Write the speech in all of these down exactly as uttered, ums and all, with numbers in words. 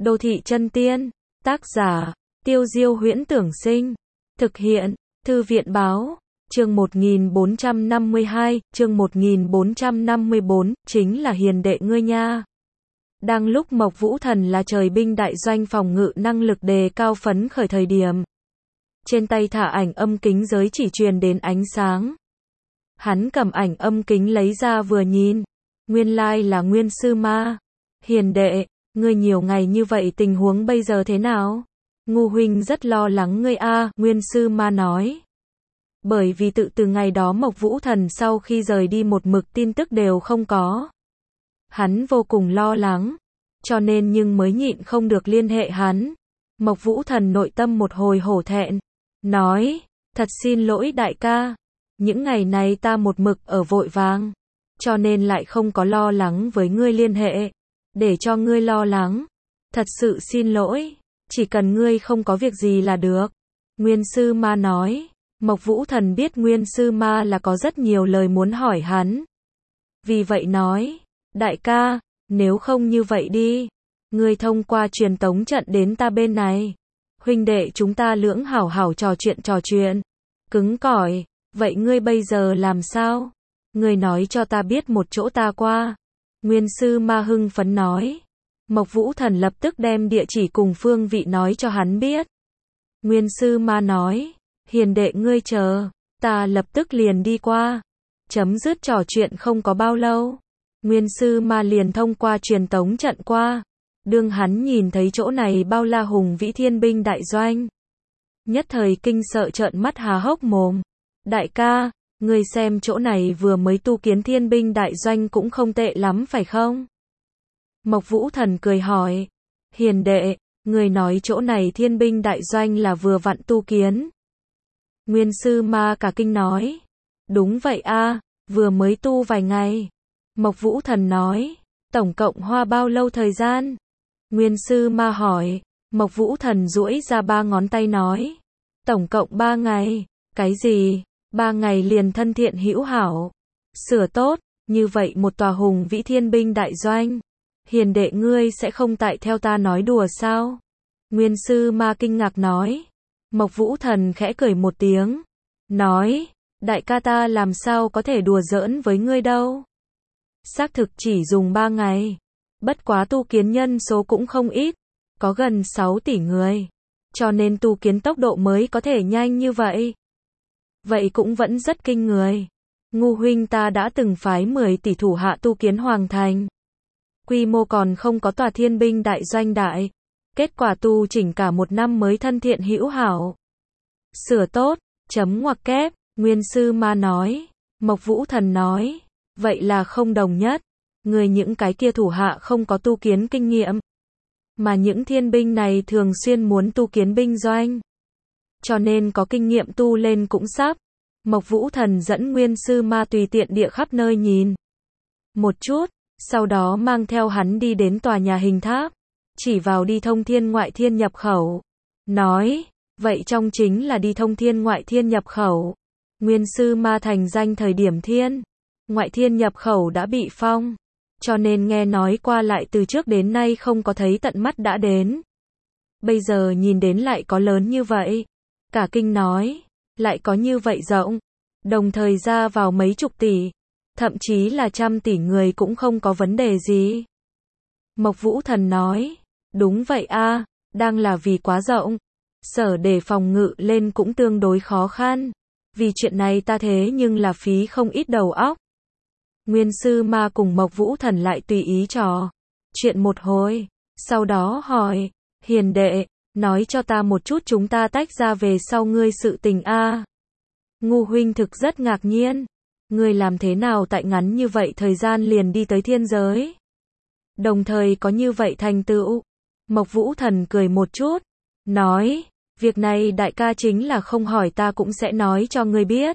Đô thị chân tiên, tác giả, Tiêu Diêu Huyễn Tưởng Sinh, thực hiện, Thư viện Báo, chương một nghìn bốn trăm năm mươi hai, chương một nghìn bốn trăm năm mươi bốn, chính là hiền đệ ngươi nha. Đang lúc Mộc Vũ Thần là trời binh đại doanh phòng ngự năng lực đề cao phấn khởi thời điểm. Trên tay thả ảnh âm kính giới chỉ truyền đến ánh sáng. Hắn cầm ảnh âm kính lấy ra vừa nhìn. Nguyên lai là Nguyên Sư Ma. Hiền đệ, ngươi nhiều ngày như vậy tình huống bây giờ thế nào? Ngu huynh rất lo lắng ngươi a, Nguyên Sư Ma nói. Bởi vì tự từ ngày đó Mộc Vũ Thần sau khi rời đi một mực tin tức đều không có. Hắn vô cùng lo lắng, cho nên nhưng mới nhịn không được liên hệ hắn. Mộc Vũ Thần nội tâm một hồi hổ thẹn, nói, thật xin lỗi đại ca, những ngày này ta một mực ở vội vàng, cho nên lại không có lo lắng với ngươi liên hệ, để cho ngươi lo lắng, thật sự xin lỗi, chỉ cần ngươi không có việc gì là được. Nguyên Sư Ma nói, Mộc Vũ Thần biết Nguyên Sư Ma là có rất nhiều lời muốn hỏi hắn. Vì vậy nói, đại ca, nếu không như vậy đi, ngươi thông qua truyền tống trận đến ta bên này. Huynh đệ chúng ta lưỡng hảo hảo trò chuyện trò chuyện. Cứng cỏi, vậy ngươi bây giờ làm sao? Ngươi nói cho ta biết một chỗ ta qua. Nguyên Sư Ma hưng phấn nói. Mộc Vũ Thần lập tức đem địa chỉ cùng phương vị nói cho hắn biết. Nguyên Sư Ma nói, hiền đệ ngươi chờ, ta lập tức liền đi qua. Chấm dứt trò chuyện không có bao lâu. Nguyên Sư Ma liền thông qua truyền tống trận qua. Đương hắn nhìn thấy chỗ này bao la hùng vĩ thiên binh đại doanh. Nhất thời kinh sợ trợn mắt há hốc mồm. Đại ca, ngươi xem chỗ này vừa mới tu kiến thiên binh đại doanh cũng không tệ lắm phải không? Mộc Vũ Thần cười hỏi. Hiền đệ, ngươi nói chỗ này thiên binh đại doanh là vừa vặn tu kiến. Nguyên Sư Ma cả kinh nói. Đúng vậy a, vừa mới tu vài ngày. Mộc Vũ Thần nói. Tổng cộng hoa bao lâu thời gian? Nguyên Sư Ma hỏi. Mộc Vũ Thần duỗi ra ba ngón tay nói. Tổng cộng ba ngày. Cái gì? Ba ngày liền thân thiện hữu hảo. Sửa tốt, như vậy một tòa hùng vĩ thiên binh đại doanh. Hiền đệ ngươi sẽ không tại theo ta nói đùa sao? Nguyên Sư Ma kinh ngạc nói. Mộc Vũ Thần khẽ cười một tiếng. Nói, đại ca ta làm sao có thể đùa giỡn với ngươi đâu. Xác thực chỉ dùng ba ngày. Bất quá tu kiến nhân số cũng không ít. Có gần sáu tỷ người. Cho nên tu kiến tốc độ mới có thể nhanh như vậy. Vậy cũng vẫn rất kinh người. Ngu huynh ta đã từng phái mười tỷ thủ hạ tu kiến hoàng thành. Quy mô còn không có tòa thiên binh đại doanh đại. Kết quả tu chỉnh cả một năm mới thân thiện hữu hảo. Sửa tốt, chấm ngoặc kép, Nguyên Sư Ma nói. Mộc Vũ Thần nói. Vậy là không đồng nhất. Người những cái kia thủ hạ không có tu kiến kinh nghiệm. Mà những thiên binh này thường xuyên muốn tu kiến binh doanh. Cho nên có kinh nghiệm tu lên cũng sắp. Mộc Vũ Thần dẫn Nguyên Sư Ma tùy tiện địa khắp nơi nhìn. Một chút, sau đó mang theo hắn đi đến tòa nhà hình tháp. Chỉ vào đi thông thiên ngoại thiên nhập khẩu. Nói, vậy trong chính là đi thông thiên ngoại thiên nhập khẩu. Nguyên Sư Ma thành danh thời điểm thiên. Ngoại thiên nhập khẩu đã bị phong. Cho nên nghe nói qua lại từ trước đến nay không có thấy tận mắt đã đến. Bây giờ nhìn đến lại có lớn như vậy. Cả kinh nói, lại có như vậy rộng. Đồng thời ra vào mấy chục tỷ. Thậm chí là trăm tỷ người cũng không có vấn đề gì. Mộc Vũ Thần nói, đúng vậy a, đang là vì quá rộng. Sở để phòng ngự lên cũng tương đối khó khăn. Vì chuyện này ta thế nhưng là phí không ít đầu óc. Nguyên Sư Ma cùng Mộc Vũ Thần lại tùy ý trò chuyện một hồi. Sau đó hỏi, hiền đệ, nói cho ta một chút chúng ta tách ra về sau ngươi sự tình a. Ngu huynh thực rất ngạc nhiên. Ngươi làm thế nào tại ngắn như vậy thời gian liền đi tới thiên giới? Đồng thời có như vậy thành tựu. Mộc Vũ Thần cười một chút. Nói, việc này đại ca chính là không hỏi ta cũng sẽ nói cho ngươi biết.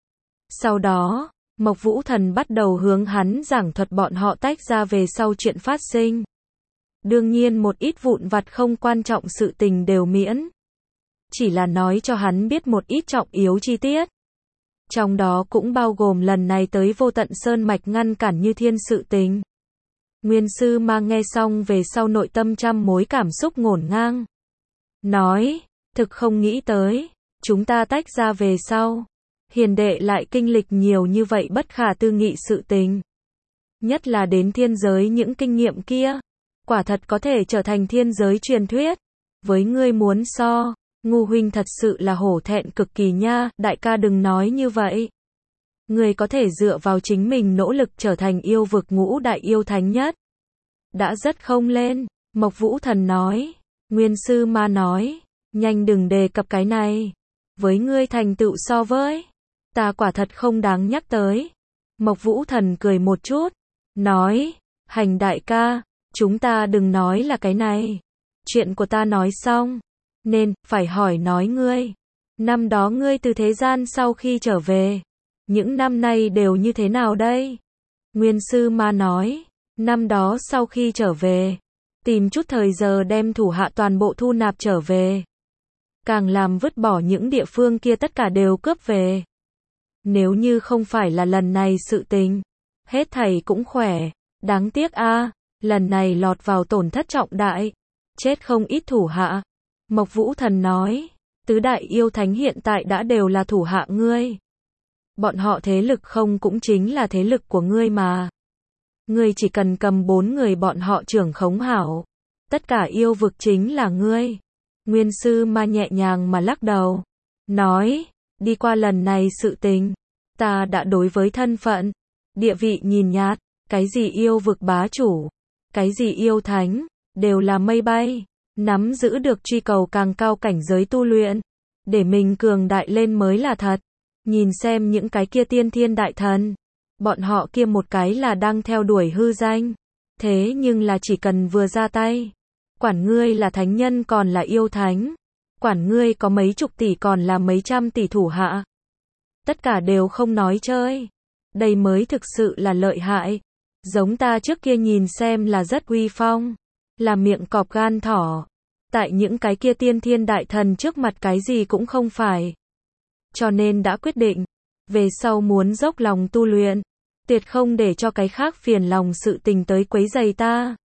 Sau đó, Mộc Vũ Thần bắt đầu hướng hắn giảng thuật bọn họ tách ra về sau chuyện phát sinh. Đương nhiên một ít vụn vặt không quan trọng sự tình đều miễn. Chỉ là nói cho hắn biết một ít trọng yếu chi tiết. Trong đó cũng bao gồm lần này tới Vô Tận Sơn Mạch ngăn cản Như Thiên sự tình. Nguyên Sư Ma nghe xong về sau nội tâm trăm mối cảm xúc ngổn ngang. Nói, thực không nghĩ tới, chúng ta tách ra về sau. Hiền đệ lại kinh lịch nhiều như vậy bất khả tư nghị sự tình. Nhất là đến thiên giới những kinh nghiệm kia. Quả thật có thể trở thành thiên giới truyền thuyết. Với ngươi muốn so, Ngu huynh thật sự là hổ thẹn cực kỳ nha, đại ca đừng nói như vậy. Ngươi có thể dựa vào chính mình nỗ lực trở thành yêu vực ngũ đại yêu thánh nhất. Đã rất không lên, Mộc Vũ Thần nói. Nguyên Sư Ma nói, nhanh đừng đề cập cái này. Với ngươi thành tựu so với ta quả thật không đáng nhắc tới. Mộc Vũ Thần cười một chút, nói, hành đại ca, chúng ta đừng nói là cái này. Chuyện của ta nói xong, nên, phải hỏi nói ngươi. Năm đó ngươi từ thế gian sau khi trở về, những năm nay đều như thế nào đây? Nguyên Sư Ma nói, năm đó sau khi trở về, tìm chút thời giờ đem thủ hạ toàn bộ thu nạp trở về. Càng làm vứt bỏ những địa phương kia tất cả đều cướp về. Nếu như không phải là lần này sự tình, hết thảy cũng khỏe, đáng tiếc a, lần này lọt vào tổn thất trọng đại, chết không ít thủ hạ. Mộc Vũ Thần nói, tứ đại yêu thánh hiện tại đã đều là thủ hạ ngươi. Bọn họ thế lực không cũng chính là thế lực của ngươi mà. Ngươi chỉ cần cầm bốn người bọn họ trưởng khống hảo. Tất cả yêu vực chính là ngươi. Nguyên Sư Ma nhẹ nhàng mà lắc đầu. Nói, đi qua lần này sự tình. Ta đã đối với thân phận, địa vị nhìn nhạt. Cái gì yêu vực bá chủ, cái gì yêu thánh, đều là mây bay. Nắm giữ được truy cầu càng cao cảnh giới tu luyện. Để mình cường đại lên mới là thật. Nhìn xem những cái kia tiên thiên đại thần. Bọn họ kia một cái là đang theo đuổi hư danh. Thế nhưng là chỉ cần vừa ra tay. Quản ngươi là thánh nhân còn là yêu thánh. Quản ngươi có mấy chục tỷ còn là mấy trăm tỷ thủ hạ. Tất cả đều không nói chơi. Đây mới thực sự là lợi hại. Giống ta trước kia nhìn xem là rất uy phong. Là miệng cọp gan thỏ. Tại những cái kia tiên thiên đại thần trước mặt cái gì cũng không phải. Cho nên đã quyết định. Về sau muốn dốc lòng tu luyện. Tuyệt không để cho cái khác phiền lòng sự tình tới quấy rầy ta.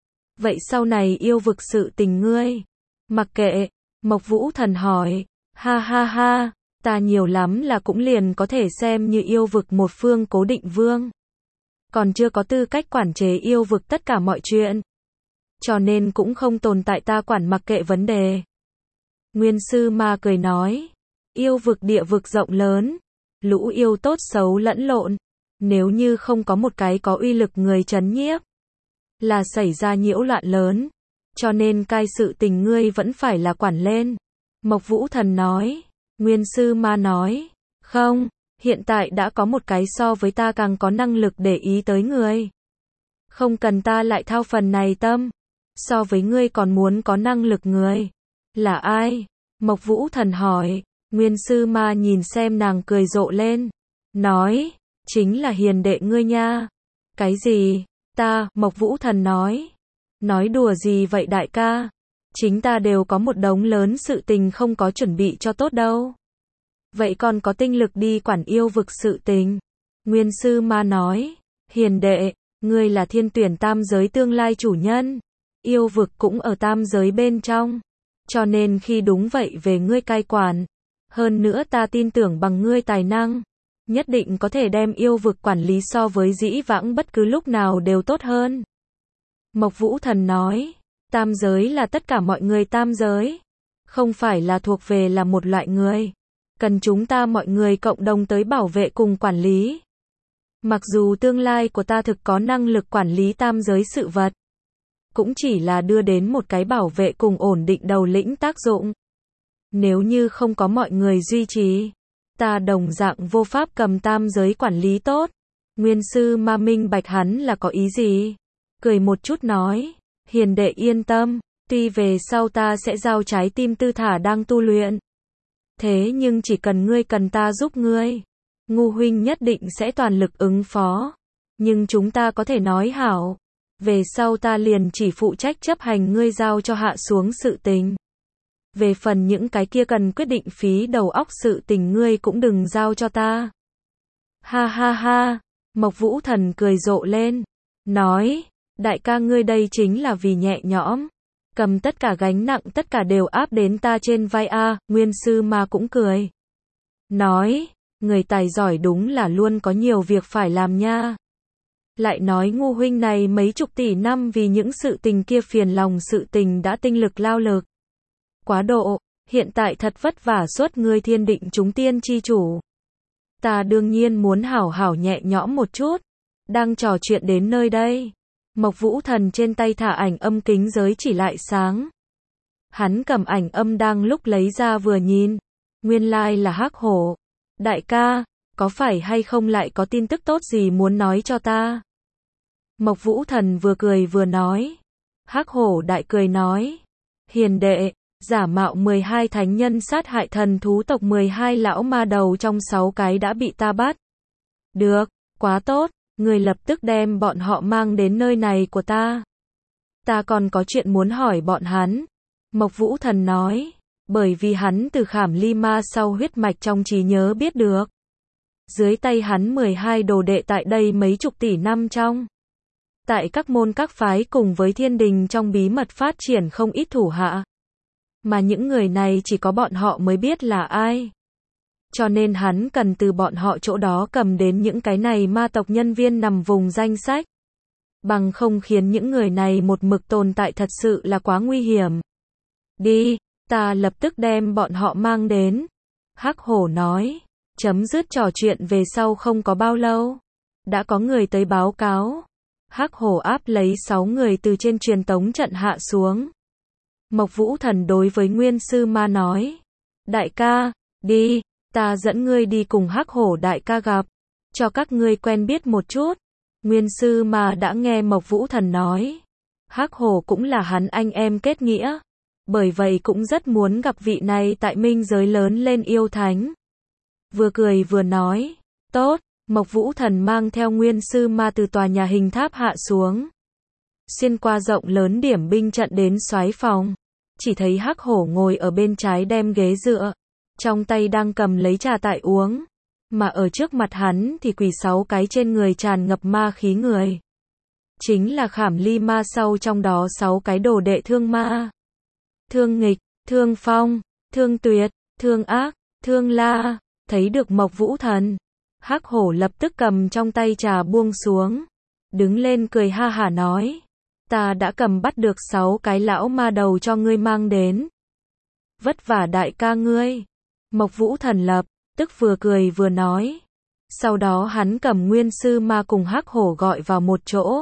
Vậy sau này yêu vực sự tình ngươi. Mặc kệ. Mộc Vũ Thần hỏi. Ha ha ha. Ta nhiều lắm là cũng liền có thể xem như yêu vực một phương cố định vương. Còn chưa có tư cách quản chế yêu vực tất cả mọi chuyện. Cho nên cũng không tồn tại ta quản mặc kệ vấn đề. Nguyên Sư Ma cười nói. Yêu vực địa vực rộng lớn. Lũ yêu tốt xấu lẫn lộn. Nếu như không có một cái có uy lực người trấn nhiếp. Là xảy ra nhiễu loạn lớn. Cho nên cai sự tình ngươi vẫn phải là quản lên. Mộc Vũ Thần nói. Nguyên Sư Ma nói. Không, hiện tại đã có một cái so với ta càng có năng lực để ý tới người. Không cần ta lại thao phần này tâm. So với ngươi còn muốn có năng lực người. Là ai? Mộc Vũ Thần hỏi. Nguyên Sư Ma nhìn xem nàng cười rộ lên. Nói. Chính là hiền đệ ngươi nha. Cái gì? Ta, Mộc Vũ Thần nói. Nói đùa gì vậy đại ca? Chính ta đều có một đống lớn sự tình không có chuẩn bị cho tốt đâu. Vậy còn có tinh lực đi quản yêu vực sự tình. Nguyên Sư Ma nói. Hiền đệ, ngươi là thiên tuyển tam giới tương lai chủ nhân. Yêu vực cũng ở tam giới bên trong. Cho nên khi đúng vậy về ngươi cai quản. Hơn nữa ta tin tưởng bằng ngươi tài năng. Nhất định có thể đem yêu vực quản lý so với dĩ vãng bất cứ lúc nào đều tốt hơn. Mộc Vũ Thần nói. Tam giới là tất cả mọi người tam giới. Không phải là thuộc về là một loại người. Cần chúng ta mọi người cộng đồng tới bảo vệ cùng quản lý. Mặc dù tương lai của ta thực có năng lực quản lý tam giới sự vật. Cũng chỉ là đưa đến một cái bảo vệ cùng ổn định đầu lĩnh tác dụng. Nếu như không có mọi người duy trì. Ta đồng dạng vô pháp cầm tam giới quản lý tốt. Nguyên Sư Ma minh bạch hắn là có ý gì. Cười một chút nói. Hiền đệ yên tâm. Tuy về sau ta sẽ giao trái tim tư thả đang tu luyện. Thế nhưng chỉ cần ngươi cần ta giúp ngươi. Ngu huynh nhất định sẽ toàn lực ứng phó. Nhưng chúng ta có thể nói hảo. Về sau ta liền chỉ phụ trách chấp hành ngươi giao cho hạ xuống sự tình. Về phần những cái kia cần quyết định phí đầu óc sự tình ngươi cũng đừng giao cho ta. Ha ha ha. Mộc Vũ Thần cười rộ lên. Nói. Đại ca ngươi đây chính là vì nhẹ nhõm. Cầm tất cả gánh nặng tất cả đều áp đến ta trên vai a. Nguyên Sư Ma cũng cười. Nói, người tài giỏi đúng là luôn có nhiều việc phải làm nha. Lại nói Ngô huynh này mấy chục tỷ năm vì những sự tình kia phiền lòng sự tình đã tinh lực lao lực. Quá độ, hiện tại thật vất vả suốt ngươi thiên định chúng tiên chi chủ. Ta đương nhiên muốn hảo hảo nhẹ nhõm một chút. Đang trò chuyện đến nơi đây. Mộc Vũ Thần trên tay thả ảnh âm kính giới chỉ lại sáng. Hắn cầm ảnh âm đang lúc lấy ra vừa nhìn. Nguyên lai là Hắc Hổ. Đại ca, có phải hay không lại có tin tức tốt gì muốn nói cho ta? Mộc Vũ Thần vừa cười vừa nói. Hắc Hổ đại cười nói. Hiền đệ, giả mạo mười hai thánh nhân sát hại thần thú tộc mười hai lão ma đầu trong sáu cái đã bị ta bắt. Được, quá tốt, người lập tức đem bọn họ mang đến nơi này của ta. Ta còn có chuyện muốn hỏi bọn hắn. Mộc Vũ Thần nói. Bởi vì hắn từ Khảm Ly Ma sau huyết mạch trong trí nhớ biết được. Dưới tay hắn mười hai đồ đệ tại đây mấy chục tỷ năm trong. Tại các môn các phái cùng với thiên đình trong bí mật phát triển không ít thủ hạ. Mà những người này chỉ có bọn họ mới biết là ai. Cho nên hắn cần từ bọn họ chỗ đó cầm đến những cái này ma tộc nhân viên nằm vùng danh sách. Bằng không khiến những người này một mực tồn tại thật sự là quá nguy hiểm. Đi, ta lập tức đem bọn họ mang đến. Hắc Hổ nói. Chấm dứt trò chuyện về sau không có bao lâu. Đã có người tới báo cáo. Hắc Hổ áp lấy sáu người từ trên truyền tống trận hạ xuống. Mộc Vũ Thần đối với Nguyên Sư Ma nói. Đại ca, đi, ta dẫn ngươi đi cùng Hắc Hổ đại ca gặp. Cho các ngươi quen biết một chút. Nguyên Sư Ma đã nghe Mộc Vũ Thần nói. Hắc Hổ cũng là hắn anh em kết nghĩa. Bởi vậy cũng rất muốn gặp vị này tại minh giới lớn lên yêu thánh. Vừa cười vừa nói. Tốt, Mộc Vũ Thần mang theo Nguyên Sư Ma từ tòa nhà hình tháp hạ xuống. Xuyên qua rộng lớn điểm binh trận đến soái phòng. Chỉ thấy Hắc Hổ ngồi ở bên trái đem ghế dựa. Trong tay đang cầm lấy trà tại uống. Mà ở trước mặt hắn thì quỳ sáu cái trên người tràn ngập ma khí người. Chính là Khảm Ly Ma sau trong đó sáu cái đồ đệ Thương Ma. Thương Nghịch, Thương Phong, Thương Tuyệt, Thương Ác, Thương La. Thấy được Mộc Vũ Thần. Hắc Hổ lập tức cầm trong tay trà buông xuống. Đứng lên cười ha hả nói. Ta đã cầm bắt được sáu cái lão ma đầu cho ngươi mang đến. Vất vả đại ca ngươi. Mộc Vũ Thần lập tức vừa cười vừa nói. Sau đó hắn cầm Nguyên Sư Ma cùng Hắc Hổ gọi vào một chỗ.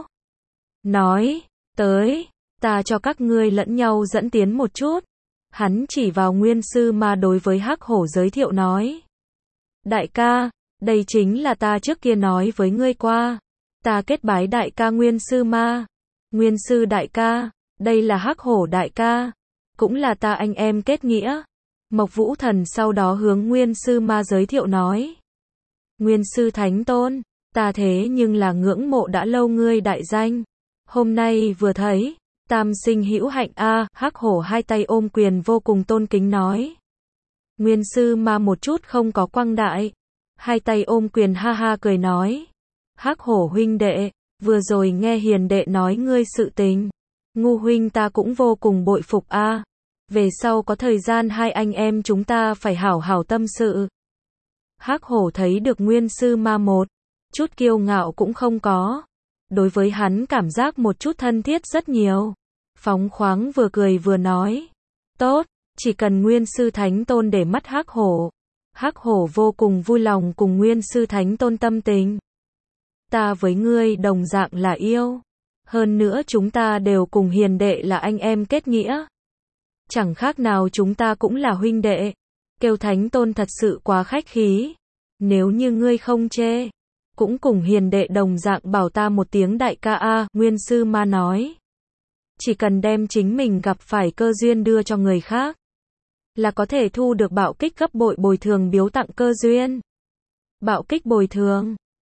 Nói, tới, ta cho các ngươi lẫn nhau dẫn tiến một chút. Hắn chỉ vào Nguyên Sư Ma đối với Hắc Hổ giới thiệu nói. Đại ca, đây chính là ta trước kia nói với ngươi qua. Ta kết bái đại ca Nguyên Sư Ma. Nguyên Sư đại ca, đây là Hắc Hổ đại ca. Cũng là ta anh em kết nghĩa. Mộc Vũ Thần sau đó hướng Nguyên Sư Ma giới thiệu nói. Nguyên Sư Thánh Tôn, ta thế nhưng là ngưỡng mộ đã lâu ngươi đại danh. Hôm nay vừa thấy, tam sinh hữu hạnh a. Hắc Hổ hai tay ôm quyền vô cùng tôn kính nói. Nguyên Sư Ma một chút không có quăng đại. Hai tay ôm quyền ha ha cười nói. Hắc Hổ huynh đệ, vừa rồi nghe hiền đệ nói ngươi sự tình. Ngu huynh ta cũng vô cùng bội phục a. Về sau có thời gian hai anh em chúng ta phải hảo hảo tâm sự. Hắc Hổ thấy được Nguyên Sư Ma một chút kiêu ngạo cũng không có. Đối với hắn cảm giác một chút thân thiết rất nhiều. Phóng khoáng vừa cười vừa nói. Tốt, chỉ cần Nguyên Sư Thánh Tôn để mắt Hắc Hổ. Hắc Hổ vô cùng vui lòng cùng Nguyên Sư Thánh Tôn tâm tình. Ta với ngươi đồng dạng là yêu. Hơn nữa chúng ta đều cùng hiền đệ là anh em kết nghĩa. Chẳng khác nào chúng ta cũng là huynh đệ. Kêu Thánh Tôn thật sự quá khách khí. Nếu như ngươi không chê, cũng cùng hiền đệ đồng dạng bảo ta một tiếng đại ca a. Nguyên Sư Ma nói. Chỉ cần đem chính mình gặp phải cơ duyên đưa cho người khác, là có thể thu được bạo kích gấp bội bồi thường biếu tặng cơ duyên. Bạo kích bồi thường.